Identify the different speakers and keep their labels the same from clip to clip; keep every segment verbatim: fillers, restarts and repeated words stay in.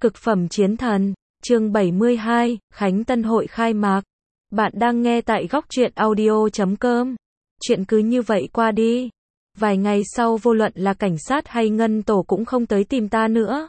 Speaker 1: Cực phẩm chiến thần, chương bảy mươi hai, Khánh Tân hội khai mạc. Bạn đang nghe tại góc truyện audio chấm com. Chuyện cứ như vậy qua đi. Vài ngày sau vô luận là cảnh sát hay ngân tổ cũng không tới tìm ta nữa.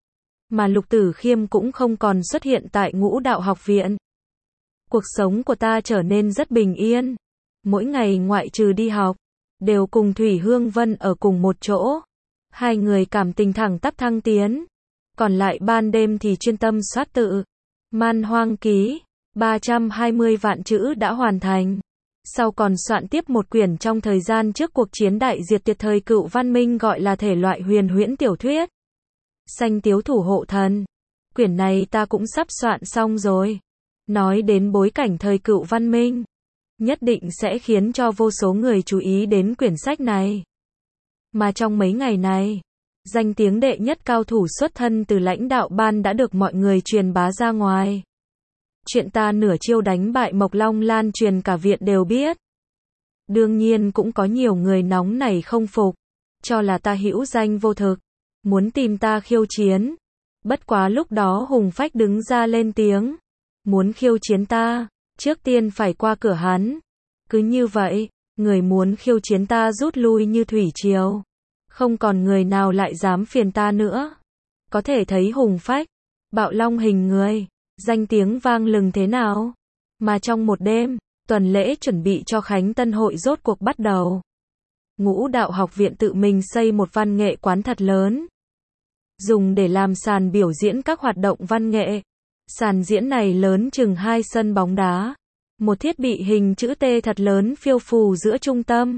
Speaker 1: Mà Lục Tử Khiêm cũng không còn xuất hiện tại Ngũ Đạo học viện. Cuộc sống của ta trở nên rất bình yên. Mỗi ngày ngoại trừ đi học, đều cùng Thủy Hương Vân ở cùng một chỗ. Hai người cảm tình thẳng tắp thăng tiến. Còn lại ban đêm thì chuyên tâm soát tự. Man Hoang Ký, ba trăm hai mươi vạn chữ đã hoàn thành. Sau còn soạn tiếp một quyển trong thời gian trước cuộc chiến đại diệt tuyệt thời cựu văn minh gọi là thể loại huyền huyễn tiểu thuyết. Xanh Tiếu Thủ Hộ Thần. Quyển này ta cũng sắp soạn xong rồi. Nói đến bối cảnh thời cựu văn minh, nhất định sẽ khiến cho vô số người chú ý đến quyển sách này. Mà trong mấy ngày này, danh tiếng đệ nhất cao thủ xuất thân từ lãnh đạo ban đã được mọi người truyền bá ra ngoài. Chuyện ta nửa chiêu đánh bại Mộc Long lan truyền cả viện đều biết. Đương nhiên cũng có nhiều người nóng nảy không phục, cho là ta hữu danh vô thực, muốn tìm ta khiêu chiến. Bất quá lúc đó Hùng Phách đứng ra lên tiếng, muốn khiêu chiến ta, trước tiên phải qua cửa hắn. Cứ như vậy, người muốn khiêu chiến ta rút lui như thủy triều. Không còn người nào lại dám phiền ta nữa. Có thể thấy Hùng Phách, bạo long hình người, danh tiếng vang lừng thế nào. Mà trong một đêm, tuần lễ chuẩn bị cho Khánh Tân hội rốt cuộc bắt đầu. Ngũ Đạo học viện tự mình xây một văn nghệ quán thật lớn, dùng để làm sàn biểu diễn các hoạt động văn nghệ. Sàn diễn này lớn chừng hai sân bóng đá. Một thiết bị hình chữ T thật lớn phiêu phù giữa trung tâm.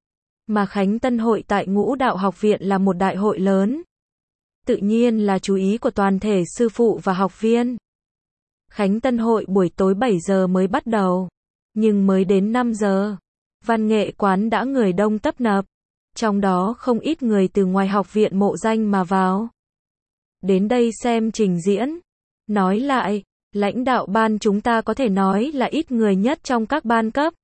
Speaker 1: Mà Khánh Tân hội tại Ngũ Đạo học viện là một đại hội lớn. Tự nhiên là chú ý của toàn thể sư phụ và học viên. Khánh Tân hội buổi tối bảy giờ mới bắt đầu. Nhưng mới đến năm giờ, văn nghệ quán đã người đông tấp nập. Trong đó không ít người từ ngoài học viện mộ danh mà vào. Đến đây xem trình diễn. Nói lại, lãnh đạo ban chúng ta có thể nói là ít người nhất trong các ban cấp.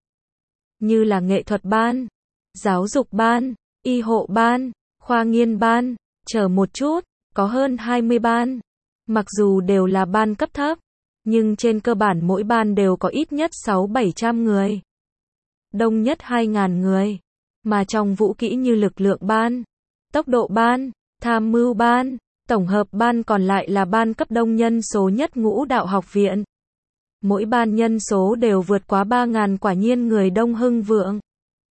Speaker 1: Như là nghệ thuật ban, giáo dục ban, y hộ ban, khoa nghiên ban, chờ một chút, có hơn hai mươi ban. Mặc dù đều là ban cấp thấp, nhưng trên cơ bản mỗi ban đều có ít nhất sáu bảy trăm người. Đông nhất hai nghìn người. Mà trong vũ kỹ như lực lượng ban, tốc độ ban, tham mưu ban, tổng hợp ban còn lại là ban cấp đông nhân số nhất Ngũ Đạo học viện. Mỗi ban nhân số đều vượt quá ba nghìn, quả nhiên người đông hưng vượng.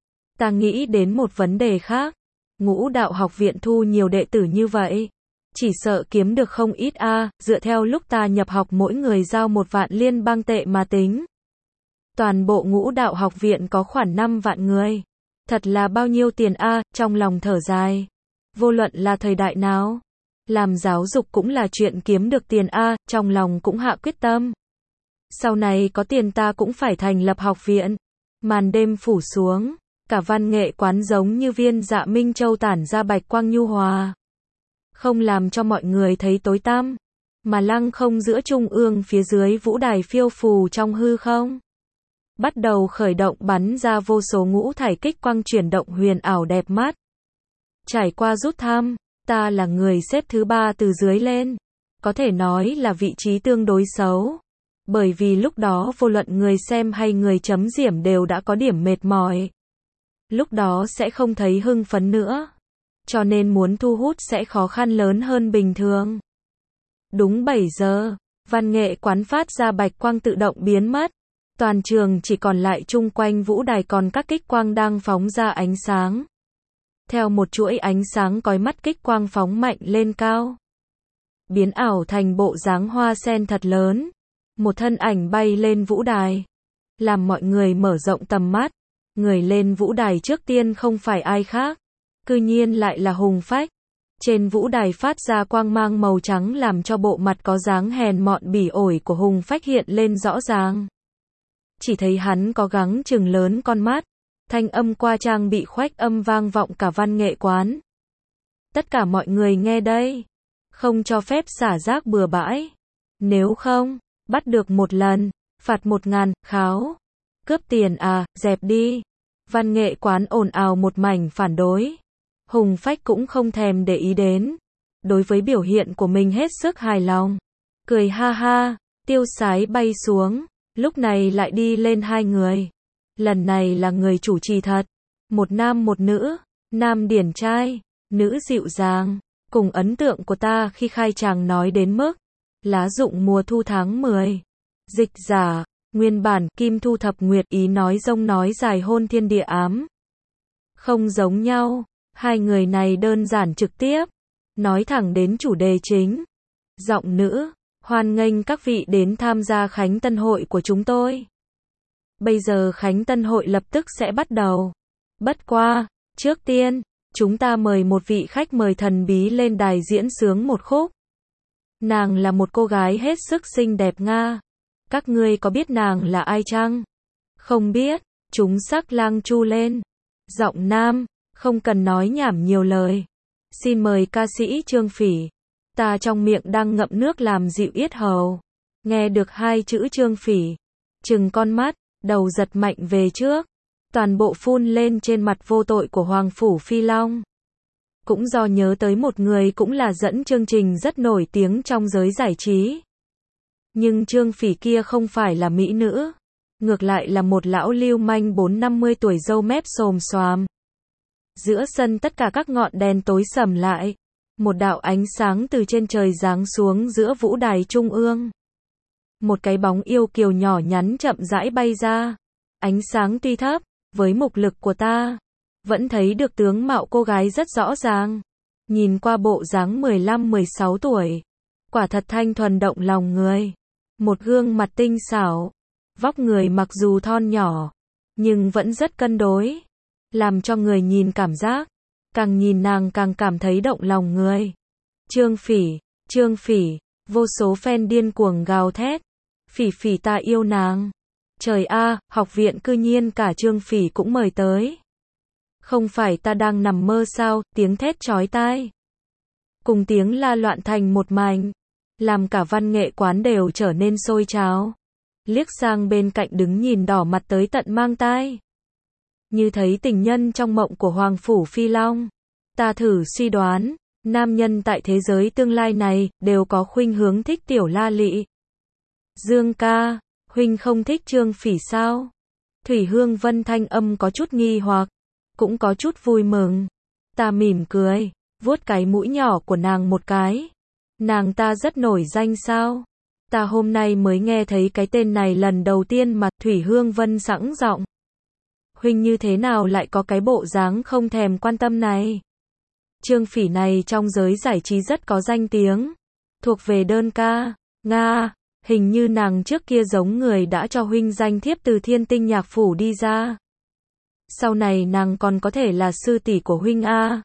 Speaker 1: Ta nghĩ đến một vấn đề khác. Ngũ Đạo học viện thu nhiều đệ tử như vậy, chỉ sợ kiếm được không ít a, à, dựa theo lúc ta nhập học mỗi người giao một vạn liên bang tệ mà tính. Toàn bộ Ngũ Đạo học viện có khoảng năm vạn người. Thật là bao nhiêu tiền a, à, trong lòng thở dài. Vô luận là thời đại nào, làm giáo dục cũng là chuyện kiếm được tiền a, à, trong lòng cũng hạ quyết tâm. Sau này có tiền ta cũng phải thành lập học viện. Màn đêm phủ xuống, cả văn nghệ quán giống như viên dạ minh châu tản ra bạch quang nhu hòa. Không làm cho mọi người thấy tối tăm, mà lăng không giữa trung ương phía dưới vũ đài phiêu phù trong hư không. Bắt đầu khởi động bắn ra vô số ngũ thải kích quang chuyển động huyền ảo đẹp mắt. Trải qua rút thăm, ta là người xếp thứ ba từ dưới lên. Có thể nói là vị trí tương đối xấu. Bởi vì lúc đó vô luận người xem hay người chấm điểm đều đã có điểm mệt mỏi. Lúc đó sẽ không thấy hưng phấn nữa. Cho nên muốn thu hút sẽ khó khăn lớn hơn bình thường. Đúng bảy giờ, văn nghệ quán phát ra bạch quang tự động biến mất. Toàn trường chỉ còn lại chung quanh vũ đài còn các kích quang đang phóng ra ánh sáng. Theo một chuỗi ánh sáng cói mắt kích quang phóng mạnh lên cao. Biến ảo thành bộ dáng hoa sen thật lớn. Một thân ảnh bay lên vũ đài. Làm mọi người mở rộng tầm mắt. Người lên vũ đài trước tiên không phải ai khác. Cư nhiên lại là Hùng Phách. Trên vũ đài phát ra quang mang màu trắng làm cho bộ mặt có dáng hèn mọn bỉ ổi của Hùng Phách hiện lên rõ ràng. Chỉ thấy hắn có gắng chừng lớn con mắt. Thanh âm qua trang bị khoách âm vang vọng cả văn nghệ quán. Tất cả mọi người nghe đây. Không cho phép xả rác bừa bãi. Nếu không, bắt được một lần, phạt một ngàn, kháo. Cướp tiền à, dẹp đi. Văn nghệ quán ồn ào một mảnh phản đối. Hùng Phách cũng không thèm để ý đến. đối với biểu hiện của mình hết sức hài lòng. Cười ha ha, tiêu sái bay xuống, lúc này lại đi lên hai người. Lần này là người chủ trì thật. Một nam một nữ, nam điển trai, nữ dịu dàng. Cùng ấn tượng của ta khi khai tràng nói đến mức lá rụng mùa thu tháng mười. Dịch giả, nguyên bản Kim Thu Thập Nguyệt ý nói rông nói dài hôn thiên địa ám. Không giống nhau, hai người này đơn giản trực tiếp, nói thẳng đến chủ đề chính. Giọng nữ, hoan nghênh các vị đến tham gia khánh tân hội của chúng tôi. Bây giờ khánh tân hội lập tức sẽ bắt đầu. Bất qua, trước tiên, chúng ta mời một vị khách mời thần bí lên đài diễn sướng một khúc. Nàng là một cô gái hết sức xinh đẹp Nga. Các ngươi có biết nàng là ai chăng? Không biết, chúng sắc lang chu lên. Giọng nam, không cần nói nhảm nhiều lời. Xin mời ca sĩ Trương Phỉ. Ta trong miệng đang ngậm nước làm dịu yết hầu. Nghe được hai chữ Trương Phỉ. Trừng con mắt, đầu giật mạnh về trước. Toàn bộ phun lên trên mặt vô tội của Hoàng Phủ Phi Long. Cũng do nhớ tới một người cũng là dẫn chương trình rất nổi tiếng trong giới giải trí. Nhưng Trương Phỉ kia không phải là mỹ nữ. Ngược lại là một lão lưu manh bốn năm mươi tuổi râu mép xồm xoàm. Giữa sân tất cả các ngọn đèn tối sầm lại. Một đạo ánh sáng từ trên trời giáng xuống giữa vũ đài trung ương. Một cái bóng yêu kiều nhỏ nhắn chậm rãi bay ra. Ánh sáng tuy thấp, với mục lực của ta, vẫn thấy được tướng mạo cô gái rất rõ ràng. Nhìn qua bộ dáng mười lăm mười sáu tuổi. Quả thật thanh thuần động lòng người. Một gương mặt tinh xảo. Vóc người mặc dù thon nhỏ, nhưng vẫn rất cân đối. Làm cho người nhìn cảm giác. Càng nhìn nàng càng cảm thấy động lòng người. Trương Phỉ, Trương Phỉ, vô số fan điên cuồng gào thét. Phỉ Phỉ ta yêu nàng. Trời a, học viện cư nhiên cả Trương Phỉ cũng mời tới. Không phải ta đang nằm mơ sao, tiếng thét chói tai. Cùng tiếng la loạn thành một mảnh. Làm cả văn nghệ quán đều trở nên sôi trào. Liếc sang bên cạnh đứng nhìn đỏ mặt tới tận mang tai. Như thấy tình nhân trong mộng của Hoàng Phủ Phi Long. Ta thử suy đoán, nam nhân tại thế giới tương lai này, đều có khuynh hướng thích tiểu la lị. Dương ca, huynh không thích Trương Phỉ sao? Thủy Hương Vân thanh âm có chút nghi hoặc, cũng có chút vui mừng. Ta mỉm cười, vuốt cái mũi nhỏ của nàng một cái. Nàng ta rất nổi danh sao? Ta hôm nay mới nghe thấy cái tên này lần đầu tiên mà. Thủy Hương Vân sẵn giọng. Huynh như thế nào lại có cái bộ dáng không thèm quan tâm này? Trương Phỉ này trong giới giải trí rất có danh tiếng. Thuộc về đơn ca. Nga, hình như nàng trước kia giống người đã cho huynh danh thiếp từ Thiên Tinh Nhạc Phủ đi ra. Sau này nàng còn có thể là sư tỷ của huynh a.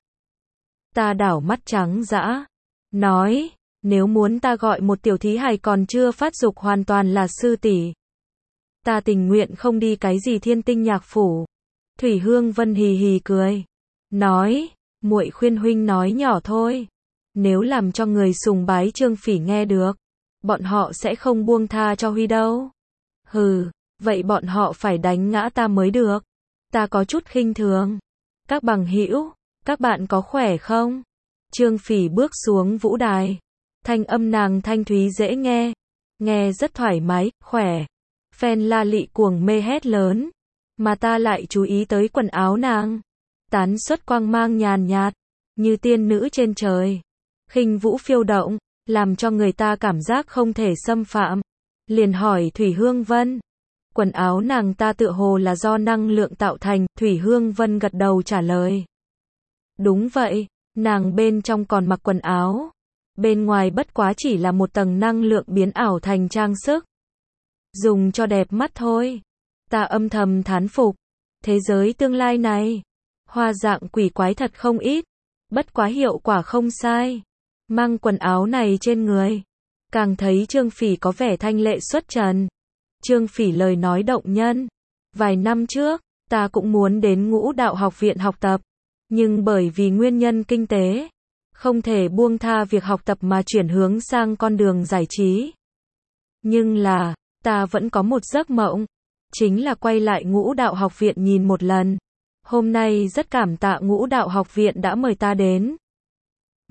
Speaker 1: Ta đảo mắt trắng dã. Nói, nếu muốn ta gọi một tiểu thí hài còn chưa phát dục hoàn toàn là sư tỷ. Ta tình nguyện không đi cái gì Thiên Tinh Nhạc Phủ. Thủy Hương Vân hì hì cười. Nói, muội khuyên huynh nói nhỏ thôi. Nếu làm cho người sùng bái Trương Phỉ nghe được, bọn họ sẽ không buông tha cho Huy đâu. Hừ, vậy bọn họ phải đánh ngã ta mới được. Ta có chút khinh thường. Các bằng hữu, các bạn có khỏe không? Trương Phỉ bước xuống vũ đài. Thanh âm nàng thanh thúy dễ nghe. Nghe rất thoải mái, khỏe. Fan la lị cuồng mê hét lớn. Mà ta lại chú ý tới quần áo nàng. Tán xuất quang mang nhàn nhạt. Như tiên nữ trên trời. Khinh vũ phiêu động. Làm cho người ta cảm giác không thể xâm phạm. Liền hỏi Thủy Hương Vân. Quần áo nàng ta tựa hồ là do năng lượng tạo thành. Thủy Hương Vân gật đầu trả lời. Đúng vậy, nàng bên trong còn mặc quần áo. Bên ngoài bất quá chỉ là một tầng năng lượng biến ảo thành trang sức. Dùng cho đẹp mắt thôi. Ta âm thầm thán phục. Thế giới tương lai này, hoa dạng quỷ quái thật không ít. Bất quá hiệu quả không sai. Mang quần áo này trên người, càng thấy Trương Phỉ có vẻ thanh lệ xuất trần. Trương Phỉ lời nói động nhân. Vài năm trước, ta cũng muốn đến Ngũ Đạo Học viện học tập. Nhưng bởi vì nguyên nhân kinh tế, không thể buông tha việc học tập mà chuyển hướng sang con đường giải trí. Nhưng là, ta vẫn có một giấc mộng. Chính là quay lại Ngũ Đạo Học viện nhìn một lần. Hôm nay rất cảm tạ Ngũ Đạo Học viện đã mời ta đến.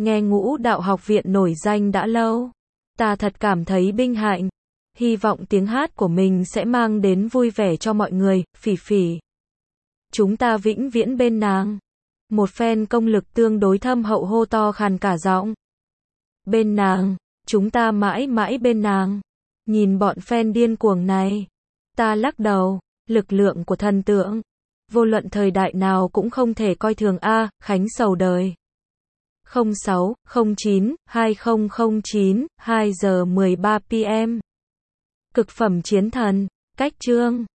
Speaker 1: nghe Ngũ Đạo học viện nổi danh đã lâu. Ta thật cảm thấy vinh hạnh. Hy vọng tiếng hát của mình sẽ mang đến vui vẻ cho mọi người, Phỉ Phỉ. Chúng ta vĩnh viễn bên nàng. Một fan công lực tương đối thâm hậu hô to khàn cả giọng. Bên nàng, chúng ta mãi mãi bên nàng. Nhìn bọn fan điên cuồng này. Ta lắc đầu, lực lượng của thần tượng. Vô luận thời đại nào cũng không thể coi thường a, Khánh sầu đời. không sáu không chín hai không không chín, hai giờ mười ba p m Cực phẩm chiến thần, cách chương.